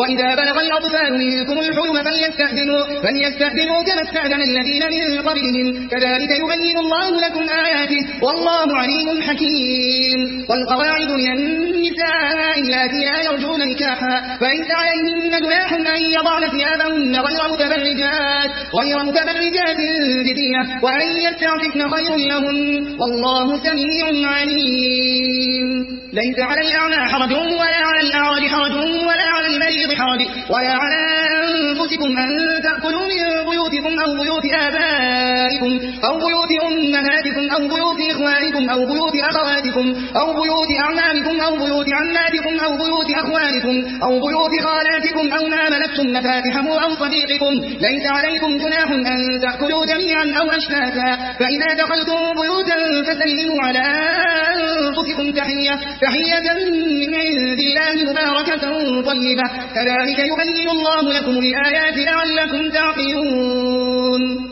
وإذا بلغ الأطفال منكم الحلم فليستأذنوا كما استأذن الذين من قبلهم كذلك يبين الله لكم آياته والله عليم حكيم. والقواعد من النساء اللاتي لا يرجون نكاحا فليس عليهن جناح أن يضعن ثيابهن غير متبرجات زينة وأن يستعففن خير لهن والله سميع عليم. ليس على الأعمى حرج ولا على الأعرج حرج ولا على المريض حرج ولا على أنفسكم أن تأكلوا من بيوتكم أو بيوت آبائكم أو بيوت أمهاتكم أو بيوت إخوانكم أو بيوت أخواتكم أو بيوت أعمامكم أو بيوت عماتكم أو بيوت أخوالكم أو بيوت خالاتكم أو ما ملكتم مفاتحه أو صديقكم. ليس عليكم جناح أن تأكلوا جميعا أو أشتاتا فإذا دخلتم بيوتا فسلموا على أنفسكم تحية من عند الله مباركة طيبة كذلك يبين الله لكم الآيات لعلكم تعقلون.